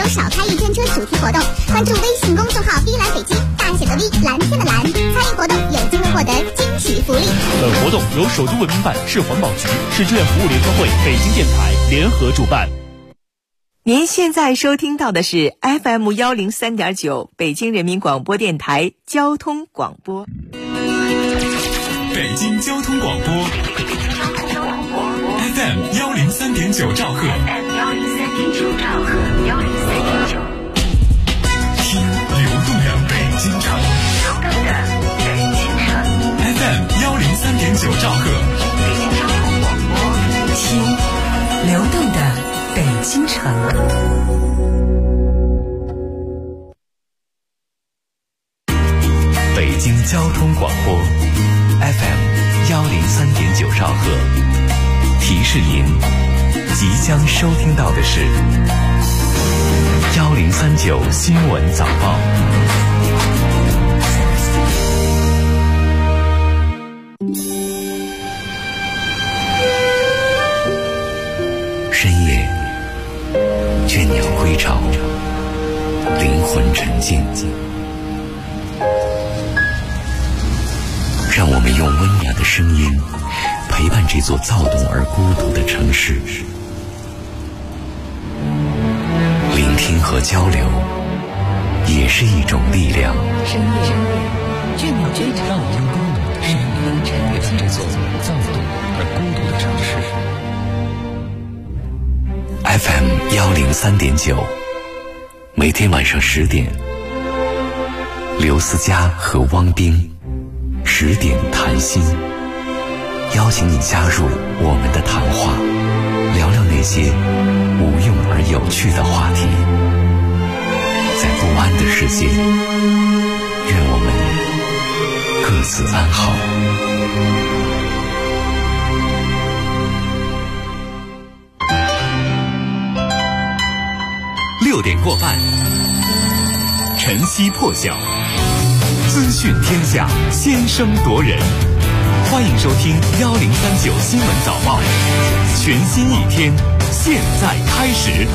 有少开一天车主题活动，关注微信公众号 V 蓝北京，大写的 V， 蓝天的蓝，参与活动有机会获得惊喜福利。 本活动由首都文明办、市环保局、市志愿服务联合会、北京电台联合主办。 您现在收听到的是 FM103.9 北京人民广播电台交通广播。 北京交通广播 FM103.9 兆赫，听流动的北京城FM103.9 兆赫， 听流动的北京城。 北京交通广播 FM103.9 兆赫，提示您即将收听到的是1039新闻早报。深夜，倦鸟归巢，灵魂沉静。让我们用温暖的声音陪伴这座躁动而孤独的城市，聆听和交流也是一种力量。 深夜，倦鸟归巢，让我们用温暖的声音陪伴这座躁动而孤独的城市。FM103.9，每天晚上10点，刘思佳和汪冰10点谈心，邀请你加入我们的谈话，聊聊那些无用而有趣的话题。在不安的世界，愿我们各自安好。6点过半，晨曦破晓，资讯天下，先声夺人。欢迎收听1039新闻早报，全新一天，现在开始。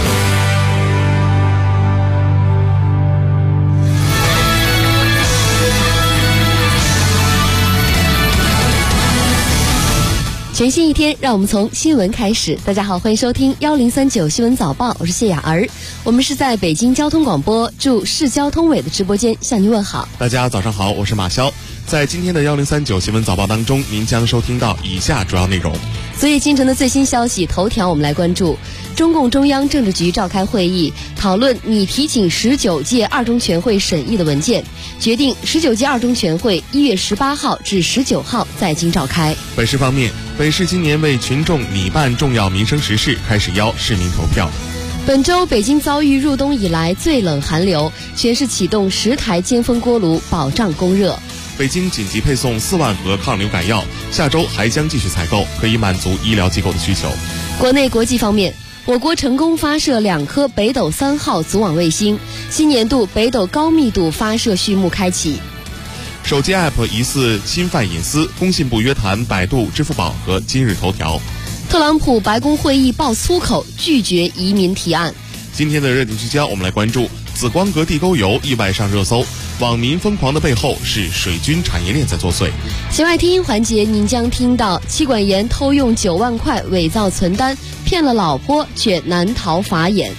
全新一天，让我们从新闻开始。大家好，欢迎收听1039新闻早报，我是谢雅儿。我们是在北京交通广播驻市交通委的直播间向您问好。 大家早上好，我是马潇。在今天的1039新闻早报当中，您将收听到以下主要内容。 昨夜今晨的最新消息头条，我们来关注中共中央政治局召开会议，讨论拟提请19届二中全会审议的文件，决定19届二中全会1月18号至19号在京召开。 北市方面，北市今年为群众拟办重要民生实事，开始邀市民投票。 本周北京遭遇入冬以来最冷寒流，全市启动10台尖峰锅炉保障供热。 北京紧急配送4万盒抗流感药，下周还将继续采购，可以满足医疗机构的需求。 国内国际方面，我国成功发射2颗北斗3号组网卫星，新年度北斗高密度发射序幕开启。 手机 App 疑似侵犯隐私，工信部约谈百度、支付宝和今日头条。 特朗普白宫会议爆粗口，拒绝移民提案。 今天的热点聚焦，我们来关注紫光阁地沟油意外上热搜，网民疯狂的背后是水军产业链在作祟。 弦外听音环节，您将听到妻管严偷用9万块伪造存单，骗了老婆却难逃法眼。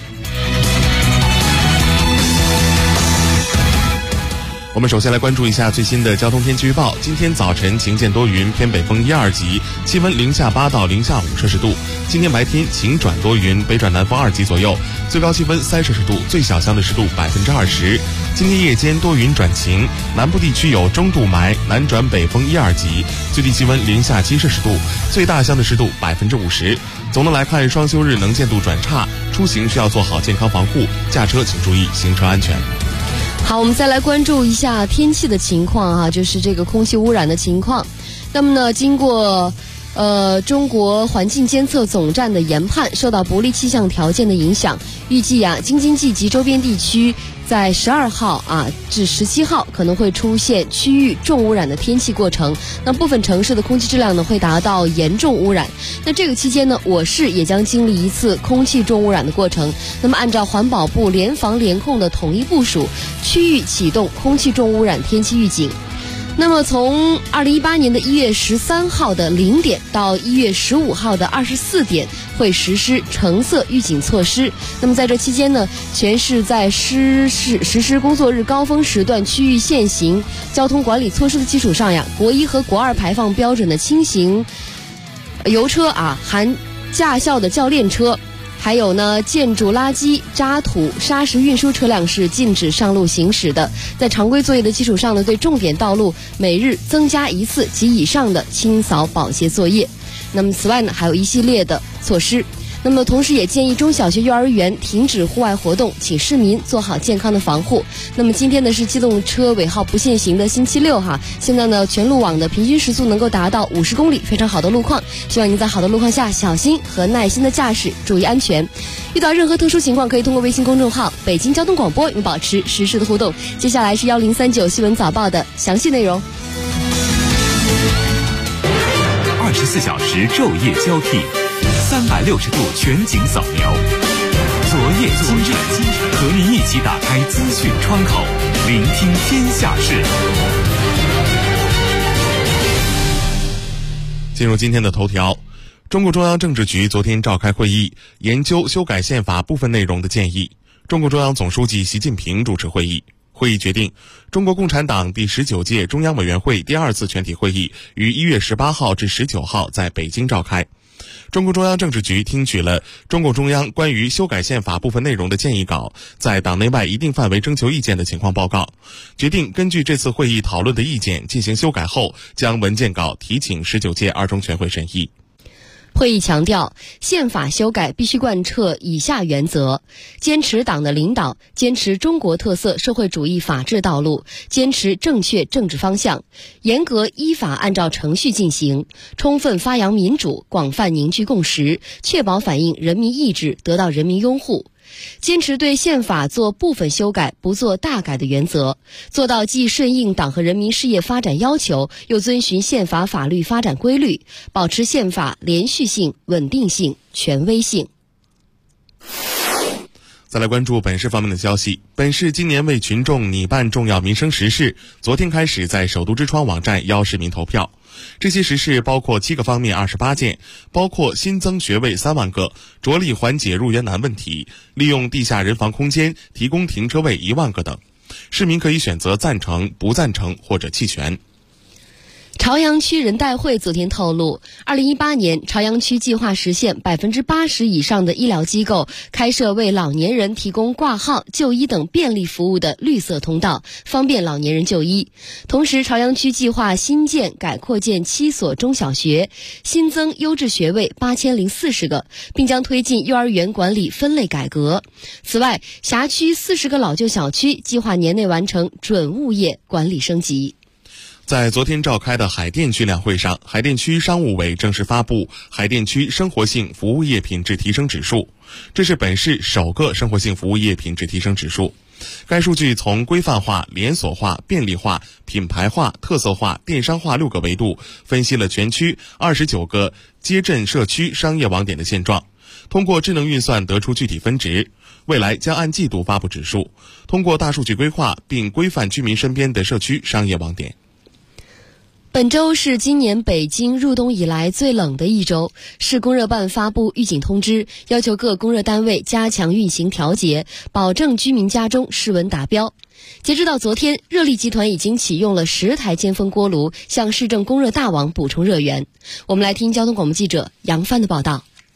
我们首先来关注一下最新的交通天气预报。今天早晨晴见多云，偏北风1、2级，气温零下8到零下5摄氏度。今天白天晴转多云，北转南风2级左右，最高气温3摄氏度，最小相对湿度20%。今天夜间多云转晴，南部地区有中度霾，南转北风1、2级，最低气温零下7摄氏度，最大相对湿度50%。总的来看，双休日能见度转差，出行需要做好健康防护，驾车请注意行车安全。 好，我们再来关注一下天气的情况啊，就是这个空气污染的情况。那么呢，经过中国环境监测总站的研判，受到不利气象条件的影响，预计京津冀及周边地区在12号至17号可能会出现区域重污染的天气过程。那部分城市的空气质量呢会达到严重污染。那这个期间呢，我市也将经历一次空气重污染的过程。那么按照环保部联防联控的统一部署，区域启动空气重污染天气预警。那么从2018年的1月13号的0点到1月15号的24点会实施橙色预警措施。那么在这期间呢，全市在实施工作日高峰时段区域限行交通管理措施的基础上国1和国2排放标准的轻型油车含驾校的教练车，还有呢，建筑垃圾、渣土、砂石运输车辆是禁止上路行驶的。在常规作业的基础上呢，对重点道路每日增加1次及以上的清扫保洁作业。那么此外呢，还有一系列的措施。那么同时也建议中小学、幼儿园停止户外活动，请市民做好健康的防护。那么今天呢是机动车尾号不限行的星期六现在呢全路网的平均时速能够达到50公里，非常好的路况。希望您在好的路况下小心和耐心的驾驶，注意安全。遇到任何特殊情况，可以通过微信公众号北京交通广播与保持实时的互动。接下来是1039新闻早报的详细内容。 24小时昼夜交替，360度全景扫描，昨夜今晨，和您一起打开资讯窗口，聆听天下事。 进入今天的头条，中共中央政治局昨天召开会议，研究修改宪法部分内容的建议。中共中央总书记习近平主持会议。会议决定，中国共产党第19届中央委员会第2次全体会议于1月18号至19号在北京召开。中共中央政治局听取了中共中央关于修改宪法部分内容的建议稿，在党内外一定范围征求意见的情况报告，决定根据这次会议讨论的意见进行修改后，将文件稿提请19届二中全会审议。 会议强调，宪法修改必须贯彻以下原则：坚持党的领导，坚持中国特色社会主义法治道路，坚持正确政治方向，严格依法按照程序进行，充分发扬民主，广泛凝聚共识，确保反映人民意志，得到人民拥护。坚持对宪法做部分修改，不做大改的原则，做到既顺应党和人民事业发展要求，又遵循宪法法律发展规律，保持宪法连续性、稳定性、权威性。 再来关注本市方面的消息。本市今年为群众拟办重要民生实事，昨天开始在首都之窗网站邀市民投票。这些实事包括7个方面28件，包括新增学位3万个，着力缓解入园难问题，利用地下人防空间提供停车位1万个等。市民可以选择赞成、不赞成或者弃权。 朝阳区人代会昨天透露，2018年朝阳区计划实现80%以上的医疗机构开设为老年人提供挂号、就医等便利服务的绿色通道，方便老年人就医。同时，朝阳区计划新建、改扩建7所中小学，新增优质学位8040个，并将推进幼儿园管理分类改革。此外，辖区40个老旧小区计划年内完成准物业管理升级。 在昨天召开的海淀区两会上，海淀区商务委正式发布海淀区生活性服务业品质提升指数，这是本市首个生活性服务业品质提升指数。该数据从规范化、连锁化、便利化、品牌化、特色化、电商化6个维度，分析了全区29个街镇社区商业网点的现状，通过智能运算得出具体分值。未来将按季度发布指数，通过大数据规划并规范居民身边的社区商业网点。 本周是今年北京入冬以来最冷的一周，市供热办发布预警通知，要求各供热单位加强运行调节，保证居民家中室温达标。截止到昨天，热力集团已经启用了10台尖峰锅炉，向市政供热大网补充热源。我们来听交通广播记者杨帆的报道。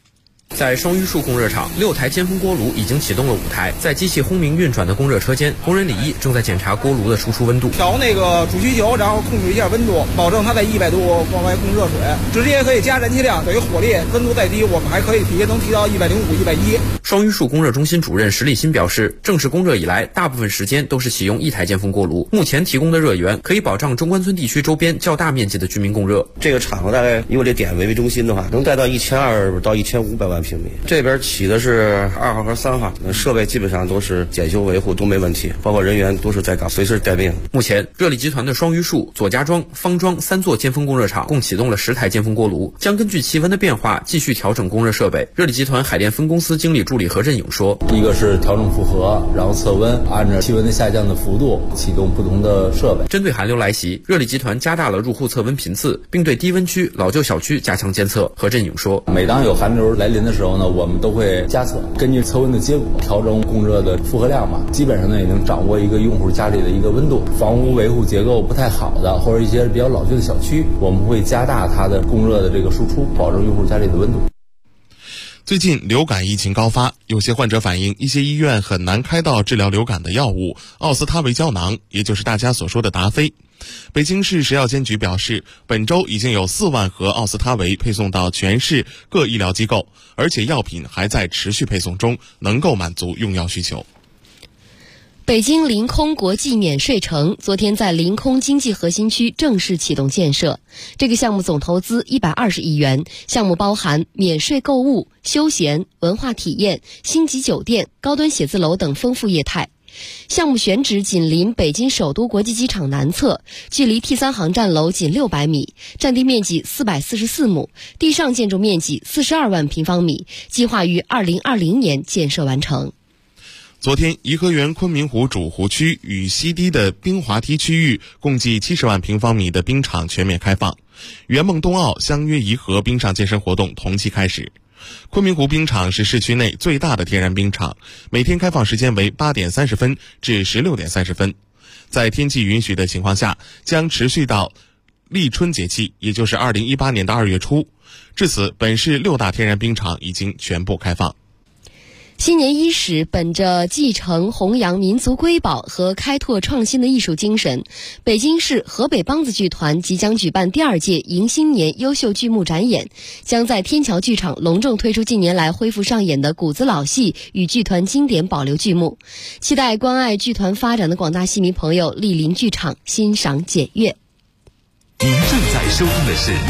在双榆树供热厂，6台尖峰锅炉已经启动了5台，在机器轰鸣运转的供热车间，工人李毅正在检查锅炉的输出温度， 调那个主需求，然后控制一下温度，保证它在100度往外供热水，直接可以加燃气量，等于火力温度再低，我们还可以直接能提到105、110。 双榆树供热中心主任石立新表示，正式供热以来，大部分时间都是启用1台尖峰锅炉，目前提供的热源可以保障中关村地区周边较大面积的居民供热。 这个厂子大概以我这点为中心的话，能带到1200到1500万平米。这边起的是2号和3号，设备基本上都是检修维护都没问题，包括人员都是在岗，随时待命。 目前，热力集团的双榆树、左家庄、方庄3座尖峰供热厂共启动了10台尖峰锅炉，将根据气温的变化继续调整供热设备。热力集团海淀分公司经理助理何振勇说：“ 一个是调整负荷，然后测温，按照气温的下降的幅度启动不同的设备。” 针对寒流来袭，热力集团加大了入户测温频次，并对低温区、老旧小区加强监测。何振勇说：“ 每当有寒流来临的时候呢，我们都会加测，根据测温的结果调整供热的负荷量嘛。基本上呢，也能掌握一个用户家里的一个温度。房屋维护结构不太好的，或者一些比较老旧的小区，我们会加大它的供热的这个输出，保证用户家里的温度。” 最近流感疫情高发，有些患者反映一些医院很难开到治疗流感的药物奥司他韦胶囊，也就是大家所说的达菲。北京市食药监局表示，本周已经有4万盒奥司他韦配送到全市各医疗机构，而且药品还在持续配送中，能够满足用药需求。 北京临空国际免税城昨天在临空经济核心区正式启动建设。这个项目总投资120亿元，项目包含免税购物、休闲、文化体验、星级酒店、高端写字楼等丰富业态。项目选址紧邻北京首都国际机场南侧，距离 T3 航站楼仅600米，占地面积444亩，地上建筑面积42万平方米，计划于2020年建设完成。 昨天，颐和园昆明湖主湖区与西堤的冰滑梯区域共计70万平方米的冰场全面开放，圆梦冬奥相约颐和冰上健身活动同期开始。昆明湖冰场是市区内最大的天然冰场，每天开放时间为8点30分至16点30分，在天气允许的情况下，将持续到立春节气，也就是2018年的2月初。至此，本市6大天然冰场已经全部开放。 新年伊始，本着继承弘扬民族瑰宝和开拓创新的艺术精神，北京市河北梆子剧团即将举办第2届迎新年优秀剧目展演，将在天桥剧场隆重推出近年来恢复上演的谷子老戏与剧团经典保留剧目，期待关爱剧团发展的广大戏迷朋友莅临剧场欣赏检阅。 您正在收听的是1039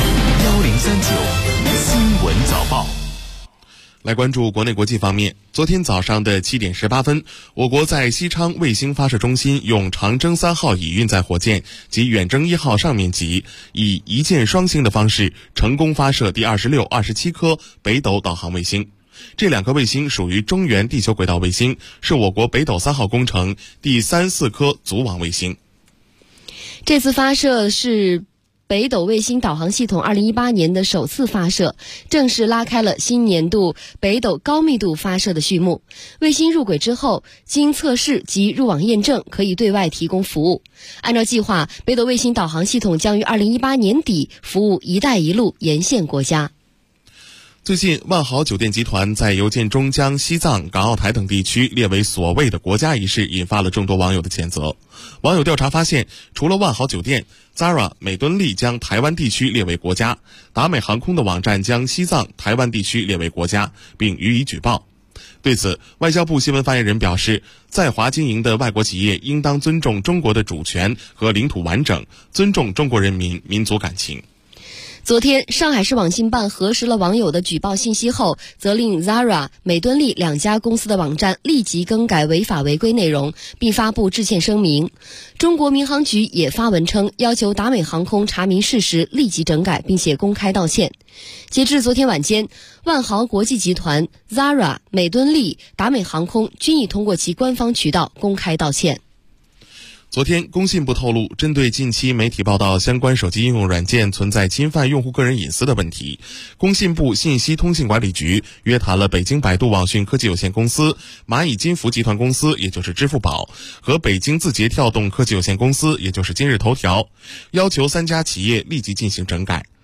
新闻早报。 来关注国内国际方面，昨天早上的7点18分，我国在西昌卫星发射中心用长征3号乙运载火箭及远征1号上面级以一箭双星的方式成功发射第26、27颗北斗导航卫星。这2颗卫星属于中原地球轨道卫星，是我国北斗3号工程第3、4颗组网卫星。 这次发射是北斗卫星导航系统2018年的首次发射，正式拉开了新年度北斗高密度发射的序幕。卫星入轨之后，经测试及入网验证，可以对外提供服务。按照计划，北斗卫星导航系统将于2018年底服务“一带一路”沿线国家。 最近，万豪酒店集团在邮件中将西藏、港澳台等地区列为所谓的国家一事，引发了众多网友的谴责。网友调查发现，除了万豪酒店， Zara、美敦力将台湾地区列为国家，达美航空的网站将西藏、台湾地区列为国家，并予以举报。对此，外交部新闻发言人表示，在华经营的外国企业应当尊重中国的主权和领土完整，尊重中国人民民族感情。 昨天，上海市网信办核实了网友的举报信息后，责令 Zara、美敦力2家公司的网站立即更改违法违规内容，并发布致歉声明。中国民航局也发文称，要求达美航空查明事实，立即整改，并且公开道歉。截至昨天晚间，万豪国际集团、Zara、美敦力、达美航空均已通过其官方渠道公开道歉。 昨天，工信部透露，针对近期媒体报道相关手机应用软件存在侵犯用户个人隐私的问题，工信部信息通信管理局约谈了北京百度网讯科技有限公司、蚂蚁金服集团公司，也就是支付宝，和北京字节跳动科技有限公司，也就是今日头条，要求3家企业立即进行整改。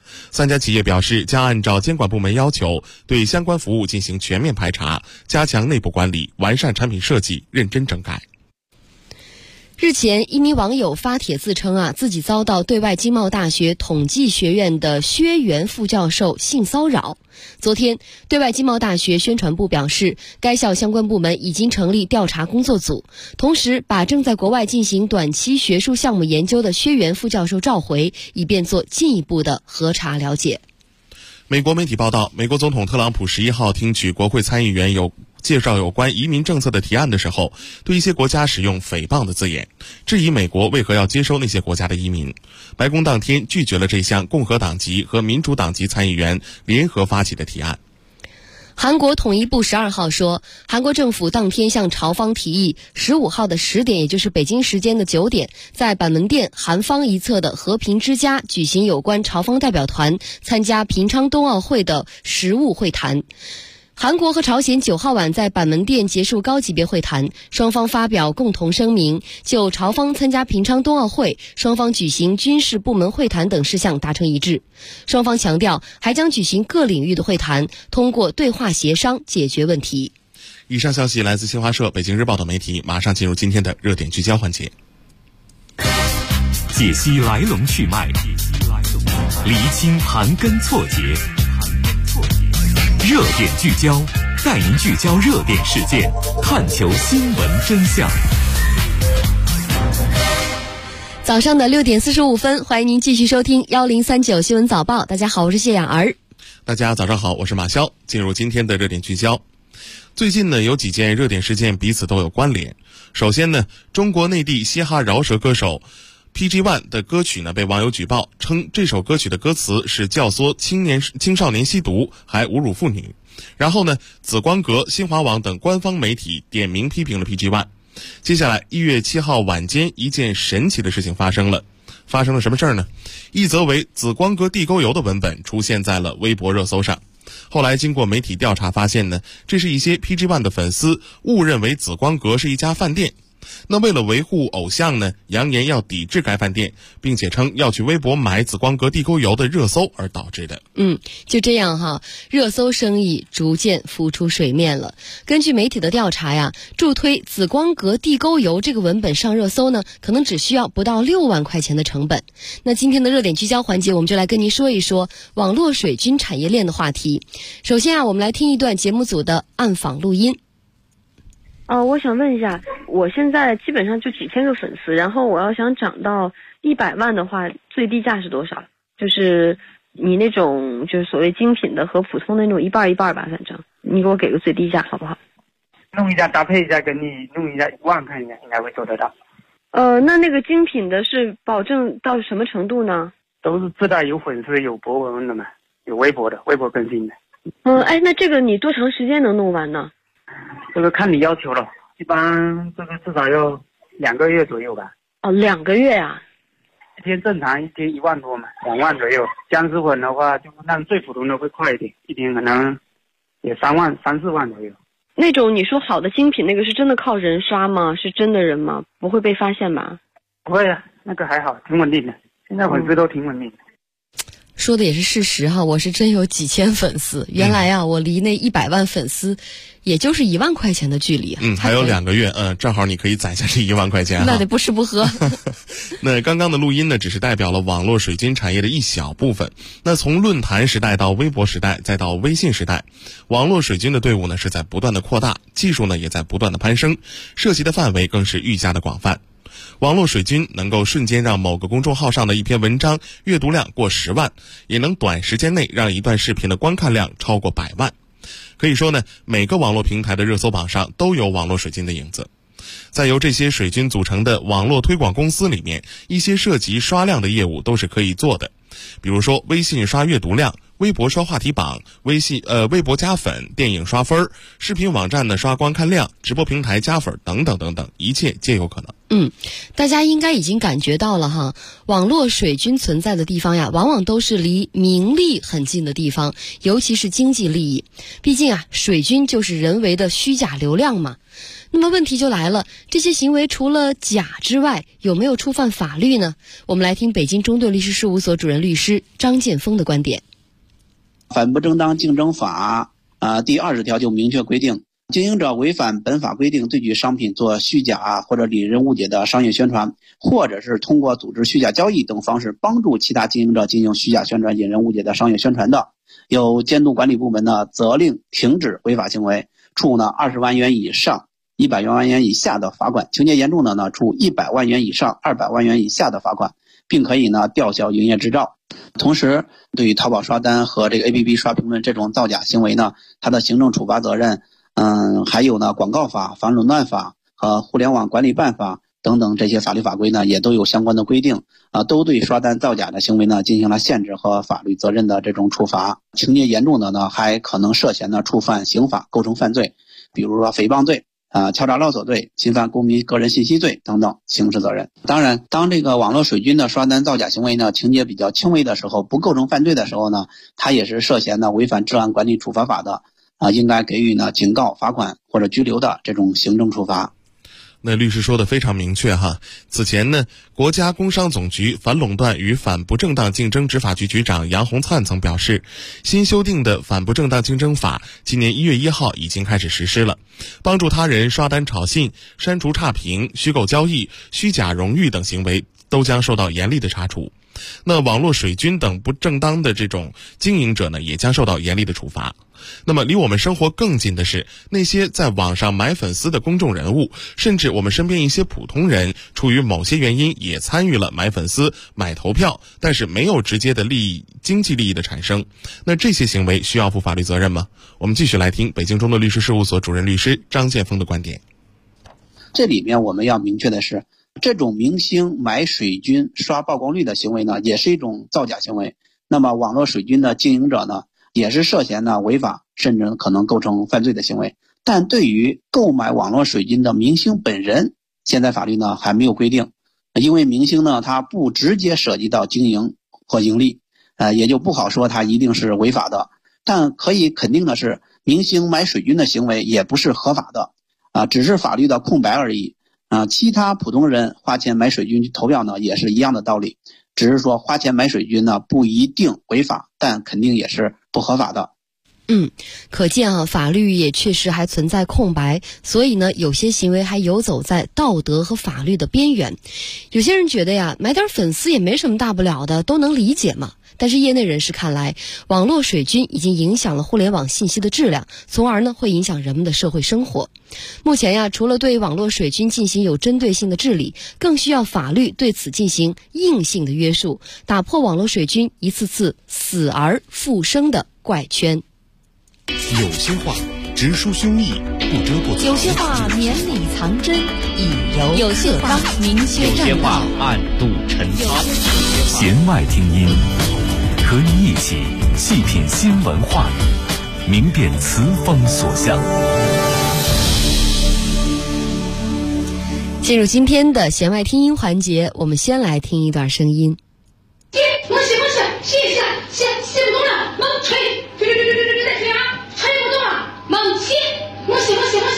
3家企业表示，将按照监管部门要求，对相关服务进行全面排查，加强内部管理，完善产品设计，认真整改。 日前，一名网友发帖自称自己遭到对外经贸大学统计学院的薛源副教授性骚扰。昨天，对外经贸大学宣传部表示，该校相关部门已经成立调查工作组，同时把正在国外进行短期学术项目研究的薛源副教授召回，以便做进一步的核查了解。 美国媒体报道，美国总统特朗普11号听取国会参议员介绍有关移民政策的提案的时候，对一些国家使用诽谤的字眼，质疑美国为何要接收那些国家的移民。白宫当天拒绝了这项共和党籍和民主党籍参议员联合发起的提案。 韩国统一部12号说，韩国政府当天向朝方提议15号的10点，也就是北京时间的9点，在板门店韩方一侧的和平之家举行有关朝方代表团参加平昌冬奥会的实务会谈。韩国和朝鲜9号晚在板门店结束高级别会谈，双方发表共同声明，就朝方参加平昌冬奥会、双方举行军事部门会谈等事项达成一致。双方强调，还将举行各领域的会谈，通过对话协商解决问题。 以上消息来自新华社、北京日报等媒体，马上进入今天的热点聚焦环节。 解析来龙去脉，厘清盘根错节。热点聚焦，带您聚焦热点事件，探求新闻真相。 早上的6点45分，欢迎您继续收听1039新闻早报。大家好，我是谢雅儿。 大家早上好，我是马潇。进入今天的热点聚焦。最近呢，有几件热点事件彼此都有关联。首先呢，中国内地嘻哈饶舌歌手PG One 的歌曲呢被网友举报，称这首歌曲的歌词是教唆青少年吸毒，还侮辱妇女。然后呢，紫光阁、新华网等官方媒体点名批评了 PG One。接下来1月7号晚间，一件神奇的事情发生了。发生了什么事儿呢？一则为紫光阁地沟油的文本出现在了微博热搜上。后来经过媒体调查发现呢，这是一些 PG One 的粉丝误认为紫光阁是一家饭店。那为了维护偶像呢，扬言要抵制该饭店，并且称要去微博买紫光阁地沟油的热搜而导致的。 就这样哈，热搜生意逐渐浮出水面了。根据媒体的调查呀，助推紫光阁地沟油这个文本上热搜呢，可能只需要不到6万块钱的成本。那今天的热点聚焦环节，我们就来跟您说一说网络水军产业链的话题。首先我们来听一段节目组的暗访录音。 我想问一下，我现在基本上就几千个粉丝，然后我要想涨到100万的话，最低价是多少？就是你那种就是所谓精品的和普通的那种一半一半吧，反正你给我给个最低价好不好？ 弄一下搭配一下，给你弄一下1万块钱应该会做得到。 那个精品的是保证到什么程度呢？ 都是自带有粉丝有博文的嘛，有微博的，微博更新的。 那这个你多长时间能弄完呢？ 这个看你要求了，一般这个至少要2个月左右吧。 2个月啊？ 一天正常一天1万多嘛，2万左右。僵尸粉的话，就让最普通的会快一点，一天可能也3万、3、4万左右。 那种你说好的精品，那个是真的靠人刷吗？是真的人吗？不会被发现吧？ 不会啊，那个还好，挺稳定的。现在粉丝都挺稳定的。 说的也是事实哈，我是真有几千粉丝。原来我离那100万粉丝也就是1万块钱的距离。 还有2个月，正好你可以攒下这1万块钱。 那得不吃不喝。 那刚刚的录音呢，只是代表了网络水军产业的一小部分。那从论坛时代到微博时代，再到微信时代，网络水军的队伍呢是在不断的扩大，技术呢也在不断的攀升，涉及的范围更是愈加的广泛。网络水军能够瞬间让某个公众号上的一篇文章阅读量过10万，也能短时间内让一段视频的观看量超过100万。可以说呢，每个网络平台的热搜榜上都有网络水军的影子。在由这些水军组成的网络推广公司里面，一些涉及刷量的业务都是可以做的。比如说微信刷阅读量，微博刷话题榜，微博加粉，电影刷分，视频网站呢刷观看量，直播平台加粉等等等等，一切皆有可能。 大家应该已经感觉到了哈，网络水军存在的地方呀，往往都是离名利很近的地方，尤其是经济利益。毕竟水军就是人为的虚假流量嘛。 那么问题就来了，这些行为除了假之外，有没有触犯法律呢？我们来听北京中队律师事务所主任律师张建峰的观点。 反不正当竞争法第20条就明确规定，经营者违反本法规定对举商品做虚假或者引人误解的商业宣传，或者是通过组织虚假交易等方式帮助其他经营者进行虚假宣传、引人误解的商业宣传的，有监督管理部门呢责令停止违法行为，处呢20万元以上100万元以下的罚款，情节严重的呢处100万元以上200万元以下的罚款，并可以呢吊销营业执照。同时，对于淘宝刷单和这个 APP 刷评论这种造假行为呢，它的行政处罚责任，还有呢广告法、反垄断法和互联网管理办法等等这些法律法规呢，也都有相关的规定都对刷单造假的行为呢进行了限制和法律责任的这种处罚。情节严重的呢，还可能涉嫌呢触犯刑法，构成犯罪，比如说诽谤罪。敲诈勒索罪、侵犯公民个人信息罪等等刑事责任。当然，当这个网络水军的刷单造假行为呢情节比较轻微的时候，不构成犯罪的时候呢，它也是涉嫌呢违反治安管理处罚法的应该给予呢警告、罚款或者拘留的这种行政处罚。 那律师说的非常明确哈。此前呢，国家工商总局反垄断与反不正当竞争执法局局长杨洪灿曾表示，新修订的反不正当竞争法今年1月1号已经开始实施了，帮助他人刷单炒信、删除差评、虚构交易、虚假荣誉等行为都将受到严厉的查处。那网络水军等不正当的这种经营者呢，也将受到严厉的处罚。那么离我们生活更近的是那些在网上买粉丝的公众人物，甚至我们身边一些普通人出于某些原因也参与了买粉丝、买投票，但是没有直接的经济利益的产生。那这些行为需要负法律责任吗？我们继续来听北京中队律师事务所主任律师张建峰的观点。 这里面我们要明确的是，这种明星买水军刷曝光率的行为呢，也是一种造假行为。那么网络水军的经营者呢，也是涉嫌呢违法，甚至可能构成犯罪的行为。但对于购买网络水军的明星本人，现在法律呢还没有规定，因为明星呢他不直接涉及到经营或盈利，也就不好说他一定是违法的。但可以肯定的是，明星买水军的行为也不是合法的，只是法律的空白而已。其他普通人花钱买水军去投票呢，也是一样的道理，只是说花钱买水军呢不一定违法，但肯定也是不合法的。 可见法律也确实还存在空白，所以呢，有些行为还游走在道德和法律的边缘。有些人觉得呀，买点粉丝也没什么大不了的，都能理解嘛。但是业内人士看来，网络水军已经影响了互联网信息的质量，从而呢会影响人们的社会生活。目前呀，除了对网络水军进行有针对性的治理，更需要法律对此进行硬性的约束，打破网络水军一次次死而复生的怪圈。 有些话直抒胸臆，不遮不有些话绵里藏针，以柔有些话明确有些话暗度陈仓。 弦外听音，和你一起细品新闻话语，明辨词风所向。 进入今天的弦外听音环节，我们先来听一段声音。 我是试一下，写不动了，猛吹，再吹啊，吹不动了，猛吸，我写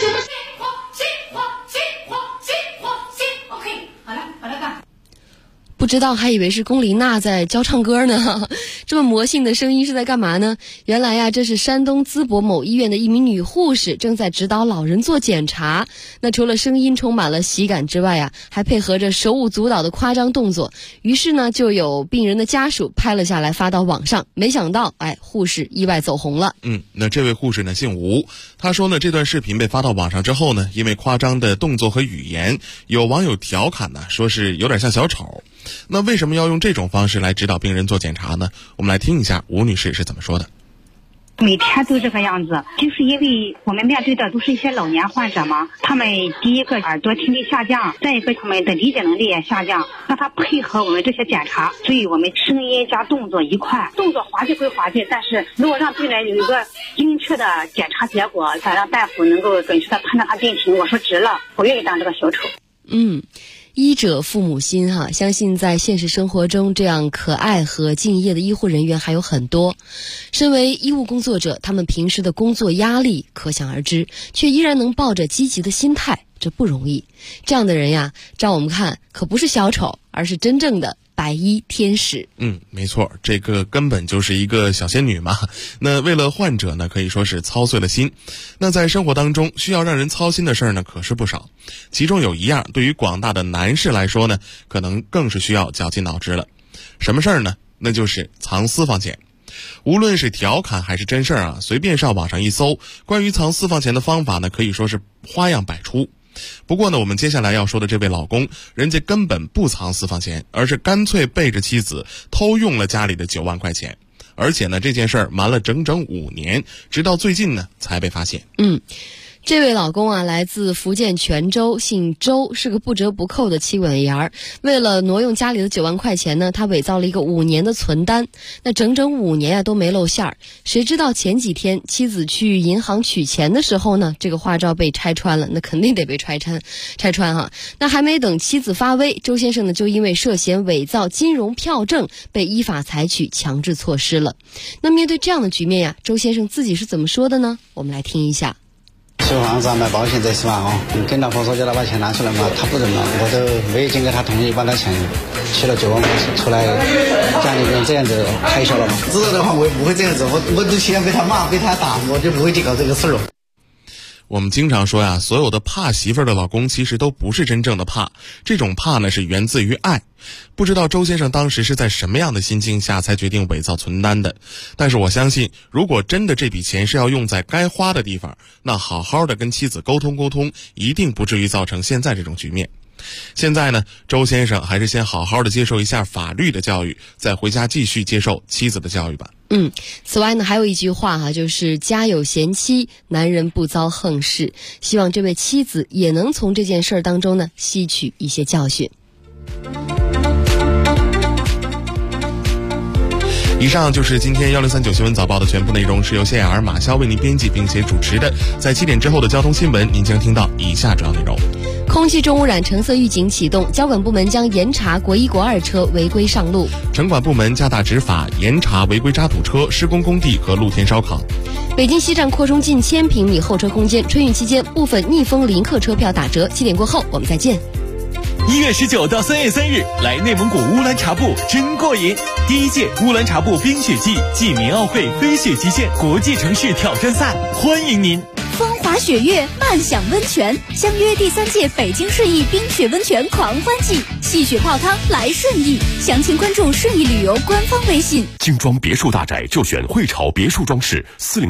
，OK， 好了干。 不知道还以为是龚琳娜在教唱歌呢，这么魔性的声音是在干嘛呢？原来呀，这是山东淄博某医院的一名女护士正在指导老人做检查。那除了声音充满了喜感之外呀，还配合着手舞足蹈的夸张动作。于是呢，就有病人的家属拍了下来发到网上。没想到，护士意外走红了。 那这位护士呢姓吴，他说呢，这段视频被发到网上之后呢，因为夸张的动作和语言，有网友调侃呢，说是有点像小丑。那为什么要用这种方式来指导病人做检查呢？我们来听一下吴女士是怎么说的。 每天都这个样子，就是因为我们面对的都是一些老年患者嘛，他们第一个耳朵听力下降，再一个他们的理解能力也下降，让他配合我们这些检查，所以我们声音加动作一块，动作滑稽归滑稽，但是如果让病人有一个精确的检查结果，再让大夫能够准确的判断他病情，我说值了，我愿意当这个小丑。 医者父母心哈，相信在现实生活中，这样可爱和敬业的医护人员还有很多。身为医务工作者，他们平时的工作压力可想而知，却依然能抱着积极的心态，这不容易。这样的人呀，照我们看，可不是小丑，而是真正的白衣天使。 没错，这个根本就是一个小仙女嘛。那为了患者呢，可以说是操碎了心。那在生活当中需要让人操心的事儿呢，可是不少。其中有一样，对于广大的男士来说呢，可能更是需要绞尽脑汁了。什么事儿呢？那就是藏私房钱。无论是调侃还是真事儿啊，随便上网上一搜，关于藏私房钱的方法呢，可以说是花样百出。不过呢，我们接下来要说的这位老公，人家根本不藏私房钱，而是干脆背着妻子偷用了家里的9万块钱，而且呢，这件事儿瞒了整整5年，直到最近呢才被发现。 这位老公啊，来自福建泉州，姓周，是个不折不扣的妻管严儿。为了挪用家里的9万块钱呢，他伪造了一个5年的存单，那整整5年啊都没露馅儿。谁知道前几天妻子去银行取钱的时候呢，这个花招被拆穿了，那肯定得被拆穿哈。那还没等妻子发威，周先生呢就因为涉嫌伪造金融票证被依法采取强制措施了。那面对这样的局面呀，周先生自己是怎么说的呢？我们来听一下。 收房子买保险这些嘛跟老婆说叫他把钱拿出来嘛，他不认了，我都未经给他同意把他钱取了9万块钱出来，家里面这样子开销了嘛。知道的话我也不会这样子，我之前被他骂被他打，我就不会去搞这个事了。 我们经常说呀，所有的怕媳妇儿的老公其实都不是真正的怕，这种怕呢是源自于爱。不知道周先生当时是在什么样的心境下才决定伪造存单的，但是我相信，如果真的这笔钱是要用在该花的地方，那好好的跟妻子沟通沟通，一定不至于造成现在这种局面。现在呢，周先生还是先好好的接受一下法律的教育，再回家继续接受妻子的教育吧。 此外呢，还有一句话哈，就是家有贤妻，男人不遭横事。希望这位妻子也能从这件事儿当中呢，吸取一些教训。 以上就是今天1039新闻早报的全部内容，是由谢雅儿、马潇为您编辑并且主持的。在7点之后的交通新闻，您将听到以下主要内容： 空气重污染橙色预警启动，交管部门将严查国1、国2车违规上路； 城管部门加大执法，严查违规扎堵车、施工工地和露天烧烤。 北京西站扩充近1000平米候车空间，春运期间部分逆风临客车票打折。7点过后我们再见。 1月19到3月3日，来内蒙古乌兰察布真过瘾！第1届乌兰察布冰雪季暨民奥会飞雪极限国际城市挑战赛，欢迎您！ 风华雪月，漫享温泉，相约第3届北京顺义冰雪温泉狂欢季，戏雪泡汤来顺义，详情关注顺义旅游官方微信。 精装别墅大宅就选汇潮别墅装饰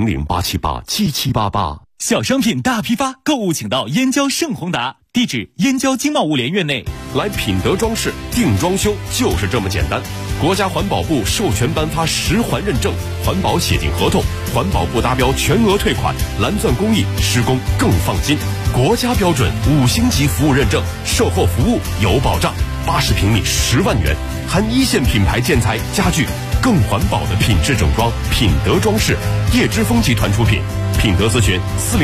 ，400-878-7788。 小商品大批发，购物请到燕郊盛宏达，地址燕郊经贸物联院内。 来品德装饰定装修就是这么简单，国家环保部授权颁发10环认证，环保协定合同，环保部达标全额退款，蓝钻工艺，施工更放心，国家标准5星级服务认证，售后服务有保障，80平米10万元，含1线品牌建材家具，更环保的品质整装，品德装饰，叶之峰集团出品。品德咨询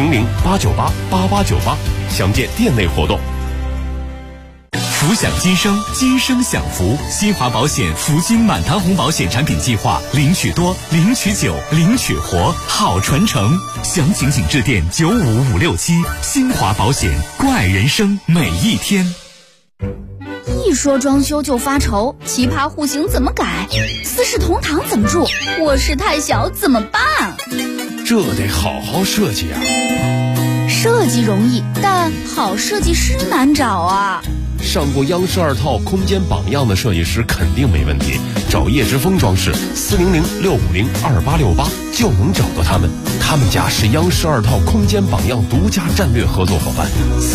400-898-8898，详见店内活动。 福享今生，今生享福。新华保险福金满堂红保险产品计划，领取多，领取久，领取活，好传承。详情请致电95567。新华保险，关爱人生每一天。 一说装修就发愁，奇葩户型怎么改？四世同堂怎么住？卧室太小怎么办？ 这得好好设计啊！ 设计容易，但好设计师难找啊。 上过央视2套空间榜样的设计师肯定没问题，找叶之峰装饰400-650-2868就能找到他们。他们家是央视2套空间榜样独家战略合作伙伴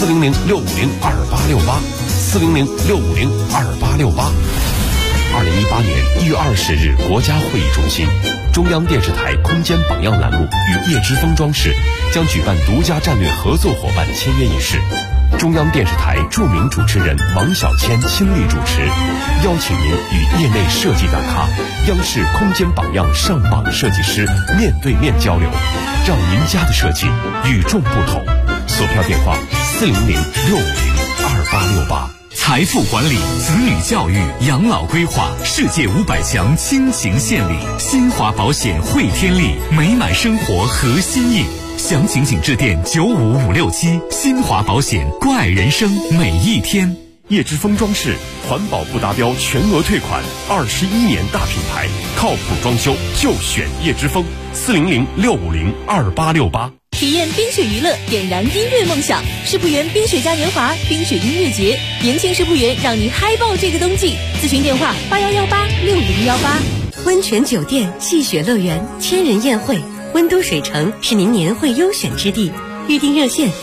，400-650-2868，400-650-2868。2018年1月20日，国家会议中心，中央电视台空间榜样栏目与叶之峰装饰将举办独家战略合作伙伴签约仪式。中央电视台著名主持人王小谦倾力主持，邀请您与业内设计大咖、央视空间榜样上榜设计师面对面交流，让您家的设计与众不同。索票电话400-650-2868。 财富管理、子女教育、养老规划，世界500强亲情献礼。新华保险汇天利，美满生活核心意。详情请致电95567。新华保险，关爱人生每一天。 叶之峰装饰环保不达标全额退款，21年大品牌，靠谱装修就选叶之峰，400-650-2868。 体验冰雪娱乐，点燃音乐梦想。世博园冰雪嘉年华、冰雪音乐节，年轻世博园让你嗨爆这个冬季。咨询电话81186018。 温泉酒店、戏雪乐园、千人宴会，温都水城是您年会优选之地。预订热线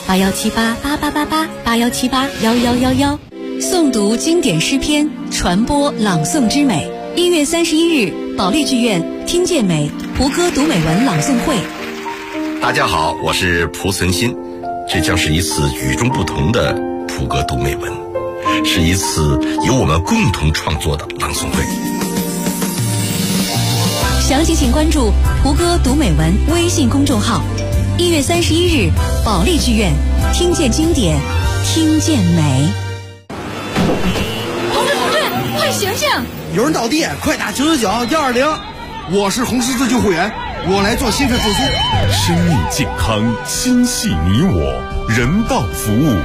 81788888，81781111。 诵读经典诗篇，传播朗诵之美。1月31日，保利剧院听见美胡歌读美文朗诵会。 大家好，我是蒲存昕，这将是一次与众不同的蒲歌读美文，是一次由我们共同创作的朗诵会。 详情请关注胡歌读美文微信公众号。1月31日，保利剧院听见经典，听见美。 同志，快醒醒！ 有人倒地，快打999-120。我是红十字救护员，我来做心肺复苏。 生命健康，心系你我，人道服务。